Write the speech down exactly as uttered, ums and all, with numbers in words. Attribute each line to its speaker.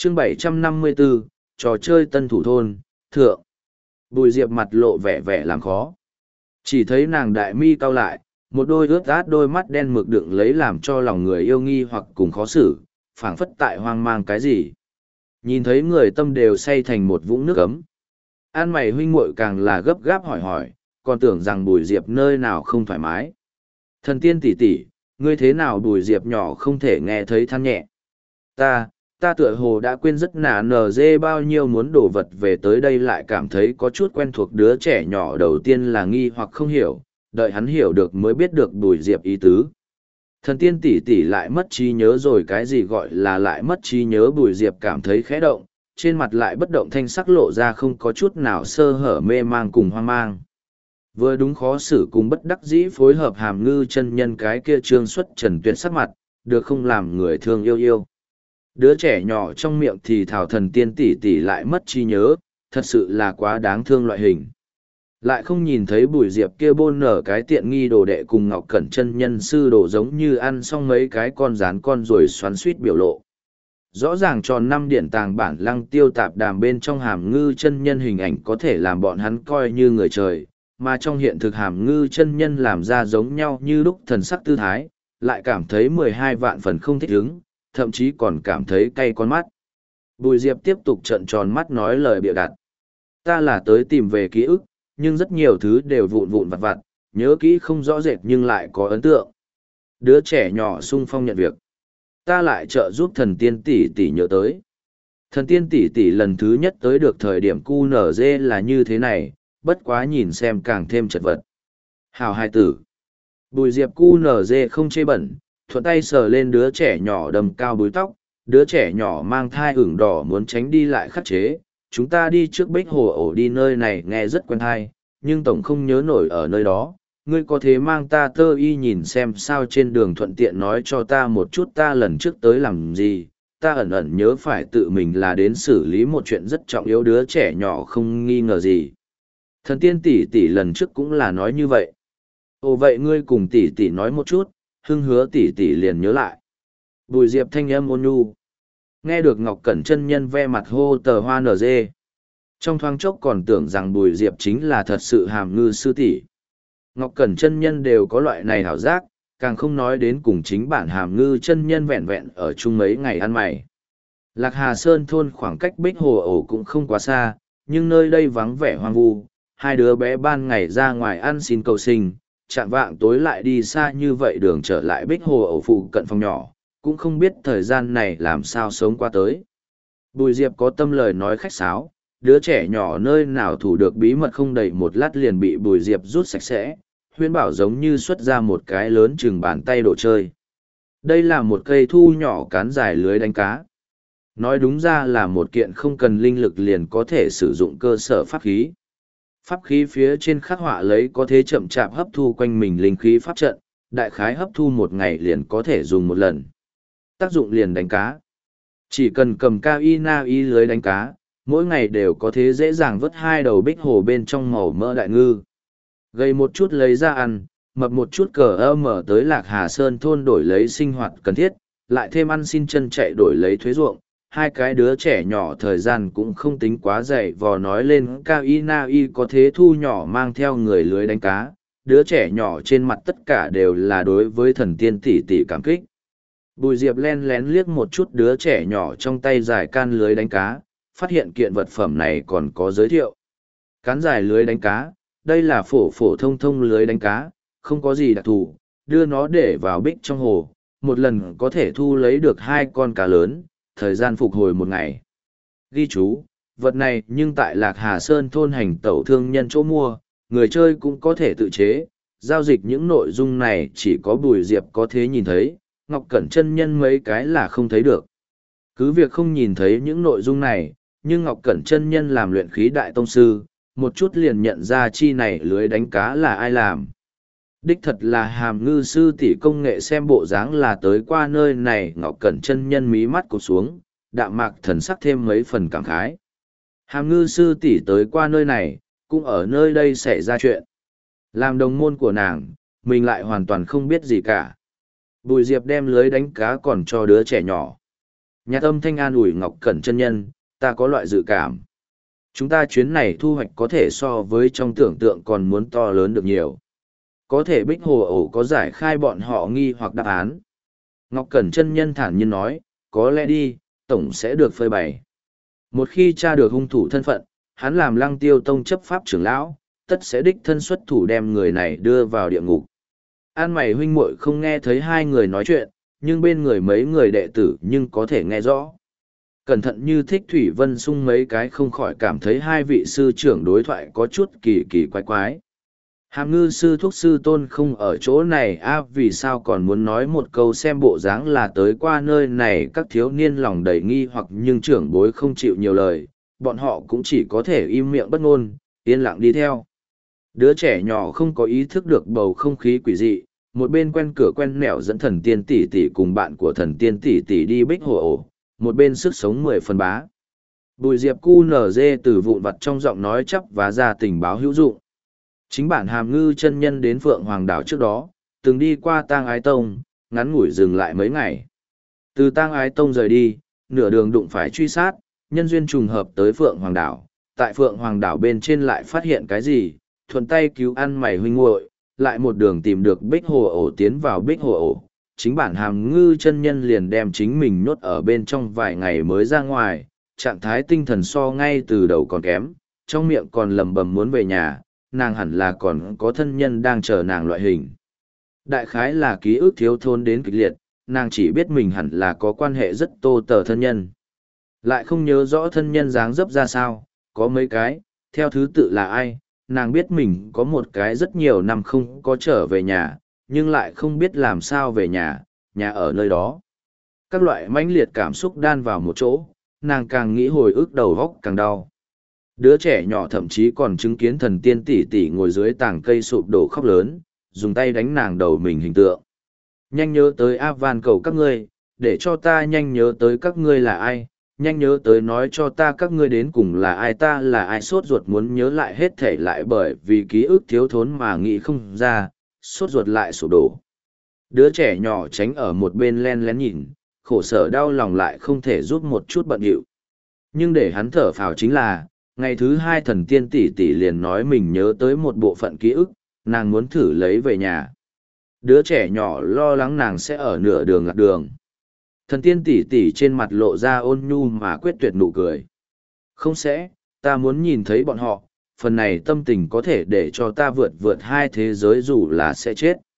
Speaker 1: chương bảy trăm năm mươi bốn, trò chơi tân thủ thôn, thượng. Bùi Diệp mặt lộ vẻ vẻ làm khó. Chỉ thấy nàng đại mi cau lại, một đôi ướt át đôi mắt đen mực đựng lấy làm cho lòng người yêu nghi hoặc cùng khó xử, phảng phất tại hoang mang cái gì. Nhìn thấy người tâm đều say thành một vũng nước ấm. An mày huynh muội càng là gấp gáp hỏi hỏi, còn tưởng rằng Bùi Diệp nơi nào không thoải mái. Thần tiên tỷ tỷ, ngươi thế nào Bùi Diệp nhỏ không thể nghe thấy than nhẹ. Ta, ta tựa hồ đã quên rất nả nờ dê bao nhiêu muốn đổ vật về tới đây lại cảm thấy có chút quen thuộc. Đứa trẻ nhỏ đầu tiên là nghi hoặc không hiểu, đợi hắn hiểu được mới biết được Bùi Diệp ý tứ. Thần tiên tỷ tỷ lại mất trí nhớ rồi, cái gì gọi là lại mất trí nhớ? Bùi Diệp cảm thấy khẽ động, trên mặt lại bất động thanh sắc lộ ra không có chút nào sơ hở, mê mang cùng hoang mang. Vừa đúng khó xử cùng bất đắc dĩ phối hợp, Hàm Ngư chân nhân cái kia trương xuất trần tuyệt sắc mặt, được không làm người thương yêu yêu. Đứa trẻ nhỏ trong miệng thì thảo thần tiên tỷ tỷ lại mất trí nhớ, thật sự là quá đáng thương loại hình. Lại không nhìn thấy Bùi Diệp kia bôn nở cái tiện nghi đồ đệ cùng Ngọc Cẩn chân nhân sư đồ giống như ăn xong mấy cái con rán con rồi xoắn suýt biểu lộ. Rõ ràng tròn năm điển tàng bản lăng tiêu tạp đàm bên trong Hàm Ngư chân nhân hình ảnh có thể làm bọn hắn coi như người trời, mà trong hiện thực Hàm Ngư chân nhân làm ra giống nhau như lúc thần sắc tư thái, lại cảm thấy mười hai vạn phần không thích ứng, thậm chí còn cảm thấy cay con mắt. Bùi Diệp tiếp tục trợn tròn mắt nói lời bịa đặt. Ta là tới tìm về ký ức, nhưng rất nhiều thứ đều vụn vụn vặt vặt, nhớ kỹ không rõ rệt nhưng lại có ấn tượng. Đứa trẻ nhỏ sung phong nhận việc. Ta lại trợ giúp thần tiên tỷ tỷ nhớ tới. Thần tiên tỷ tỷ lần thứ nhất tới được thời điểm cu nở dê là như thế này, bất quá nhìn xem càng thêm chật vật. Hào hai tử. Bùi Diệp cu nở dê không chê bẩn, thuận tay sờ lên đứa trẻ nhỏ đầm cao búi tóc, đứa trẻ nhỏ mang thai ửng đỏ muốn tránh đi lại khắc chế. Chúng ta đi trước Bích Hồ ổ, đi nơi này nghe rất quen thai, nhưng tổng không nhớ nổi ở nơi đó. Ngươi có thể mang ta tơ y nhìn xem sao, trên đường thuận tiện nói cho ta một chút ta lần trước tới làm gì. Ta ẩn ẩn nhớ phải tự mình là đến xử lý một chuyện rất trọng yếu. Đứa trẻ nhỏ không nghi ngờ gì. Thần tiên tỷ tỷ lần trước cũng là nói như vậy. Ồ vậy ngươi cùng tỷ tỷ nói một chút, hưng hứa tỷ tỷ liền nhớ lại. Bùi Diệp thanh âm ôn nhu. Nghe được Ngọc Cẩn chân nhân ve mặt hô tờ hoa nở dê. Trong thoáng chốc còn tưởng rằng Bùi Diệp chính là thật sự Hàm Ngư sư tỷ. Ngọc Cẩn chân nhân đều có loại này hảo giác, càng không nói đến cùng chính bản Hàm Ngư chân nhân vẹn vẹn ở chung mấy ngày ăn mày. Lạc Hà Sơn thôn khoảng cách Bích Hồ ổ cũng không quá xa, nhưng nơi đây vắng vẻ hoang vu. Hai đứa bé ban ngày ra ngoài ăn xin cầu sinh, chạm vạng tối lại đi xa như vậy đường trở lại Bích Hồ ổ phụ cận phòng nhỏ, cũng không biết thời gian này làm sao sống qua tới. Bùi Diệp có tâm lời nói khách sáo, đứa trẻ nhỏ nơi nào thủ được bí mật không đầy một lát liền bị Bùi Diệp rút sạch sẽ, Huyên bảo giống như xuất ra một cái lớn chừng bàn tay đồ chơi. Đây là một cây thu nhỏ cán dài lưới đánh cá. Nói đúng ra là một kiện không cần linh lực liền có thể sử dụng cơ sở pháp khí. Pháp khí phía trên khắc họa lấy có thể chậm chạp hấp thu quanh mình linh khí pháp trận, đại khái hấp thu một ngày liền có thể dùng một lần. Tác dụng liền đánh cá. Chỉ cần cầm cao y na y lưới đánh cá, mỗi ngày đều có thể dễ dàng vớt hai đầu bích hồ bên trong màu mỡ đại ngư. Gây một chút lấy ra ăn, mập một chút cờ ơ mở tới Lạc Hà Sơn thôn đổi lấy sinh hoạt cần thiết, lại thêm ăn xin chân chạy đổi lấy thuế ruộng. Hai cái đứa trẻ nhỏ thời gian cũng không tính quá dày vò nói lên cao y na y có thế thu nhỏ mang theo người lưới đánh cá. Đứa trẻ nhỏ trên mặt tất cả đều là đối với thần tiên tỷ tỷ cảm kích. Bùi Diệp len lén liếc một chút đứa trẻ nhỏ trong tay dài can lưới đánh cá, phát hiện kiện vật phẩm này còn có giới thiệu. Cán dài lưới đánh cá, đây là phổ phổ thông thông lưới đánh cá, không có gì đặc thù, đưa nó để vào bích trong hồ, một lần có thể thu lấy được hai con cá lớn, thời gian phục hồi một ngày. Ghi chú, vật này nhưng tại Lạc Hà Sơn thôn hành tẩu thương nhân chỗ mua, người chơi cũng có thể tự chế, giao dịch những nội dung này chỉ có Bùi Diệp có thể nhìn thấy, Ngọc Cẩn chân nhân mấy cái là không thấy được. Cứ việc không nhìn thấy những nội dung này, nhưng Ngọc Cẩn chân nhân làm luyện khí đại tông sư, một chút liền nhận ra chi này lưới đánh cá là ai làm. Đích thật là Hàm Ngư sư tỷ công nghệ, xem bộ dáng là tới qua nơi này. Ngọc Cẩn chân nhân mí mắt cụp xuống, đạm mạc thần sắc thêm mấy phần cảm khái. Hàm Ngư sư tỷ tới qua nơi này, cũng ở nơi đây xảy ra chuyện. Làm đồng môn của nàng, mình lại hoàn toàn không biết gì cả. Bùi Diệp đem lưới đánh cá còn cho đứa trẻ nhỏ. Nhạc âm thanh an ủi Ngọc Cẩn chân nhân, ta có loại dự cảm. Chúng ta chuyến này thu hoạch có thể so với trong tưởng tượng còn muốn to lớn được nhiều. Có thể Bích Hồ ổ có giải khai bọn họ nghi hoặc đáp án. Ngọc Cẩn chân nhân thản nhiên nói, có lẽ đi, tổng sẽ được phơi bày. Một khi tra được hung thủ thân phận, hắn làm Lăng Tiêu Tông chấp pháp trưởng lão, tất sẽ đích thân xuất thủ đem người này đưa vào địa ngục. An mày huynh muội không nghe thấy hai người nói chuyện, nhưng bên người mấy người đệ tử nhưng có thể nghe rõ. Cẩn thận như Thích Thủy Vân Sung mấy cái không khỏi cảm thấy hai vị sư trưởng đối thoại có chút kỳ kỳ quái quái. Hàm ngư sư thuốc sư tôn không ở chỗ này a vì sao còn muốn nói một câu xem bộ dáng là tới qua nơi này các thiếu niên lòng đầy nghi hoặc nhưng trưởng bối không chịu nhiều lời, bọn họ cũng chỉ có thể im miệng bất ngôn, yên lặng đi theo. Đứa trẻ nhỏ không có ý thức được bầu không khí quỷ dị, một bên quen cửa quen nẻo dẫn thần tiên tỷ tỷ cùng bạn của thần tiên tỷ tỷ đi Bích Hồ ổ, một bên sức sống mười phần bá. Bùi Diệp cu nở dê từ vụn vặt trong giọng nói chắp và ra tình báo hữu dụng. Chính bản Hàm Ngư chân nhân đến Phượng Hoàng đảo trước đó, từng đi qua Tang Ái Tông, ngắn ngủi dừng lại mấy ngày. Từ Tang Ái Tông rời đi, nửa đường đụng phải truy sát, nhân duyên trùng hợp tới Phượng Hoàng đảo. Tại Phượng Hoàng đảo bên trên lại phát hiện cái gì, thuận tay cứu ăn mày huynh muội, lại một đường tìm được Bích Hồ ổ tiến vào Bích Hồ ổ. Chính bản Hàm Ngư chân nhân liền đem chính mình nhốt ở bên trong vài ngày mới ra ngoài, trạng thái tinh thần so ngay từ đầu còn kém, trong miệng còn lầm bầm muốn về nhà, nàng hẳn là còn có thân nhân đang chờ nàng loại hình. Đại khái là ký ức thiếu thốn đến kịch liệt, nàng chỉ biết mình hẳn là có quan hệ rất tô tờ thân nhân. Lại không nhớ rõ thân nhân dáng dấp ra sao, có mấy cái, theo thứ tự là ai, nàng biết mình có một cái rất nhiều năm không có trở về nhà, nhưng lại không biết làm sao về nhà, nhà ở nơi đó. Các loại mãnh liệt cảm xúc đan vào một chỗ, nàng càng nghĩ hồi ức đầu góc càng đau. Đứa trẻ nhỏ thậm chí còn chứng kiến thần tiên tỷ tỷ ngồi dưới tảng cây sụp đổ khóc lớn, dùng tay đánh nàng đầu mình hình tượng. Nhanh nhớ tới A van cầu các ngươi, để cho ta nhanh nhớ tới các ngươi là ai, nhanh nhớ tới nói cho ta các ngươi đến cùng là ai ta là ai sốt ruột muốn nhớ lại hết thể lại bởi vì ký ức thiếu thốn mà nghĩ không ra, sốt ruột lại sụp đổ. Đứa trẻ nhỏ tránh ở một bên len lén nhìn, khổ sở đau lòng lại không thể giúp một chút bận điệu. Nhưng để hắn thở phào chính là, ngày thứ hai thần tiên tỷ tỷ liền nói mình nhớ tới một bộ phận ký ức, nàng muốn thử lấy về nhà. Đứa trẻ nhỏ lo lắng nàng sẽ ở nửa đường lạc đường. Thần tiên tỷ tỷ trên mặt lộ ra ôn nhu mà quyết tuyệt nụ cười. Không sẽ, ta muốn nhìn thấy bọn họ, phần này tâm tình có thể để cho ta vượt vượt hai thế giới dù là sẽ chết.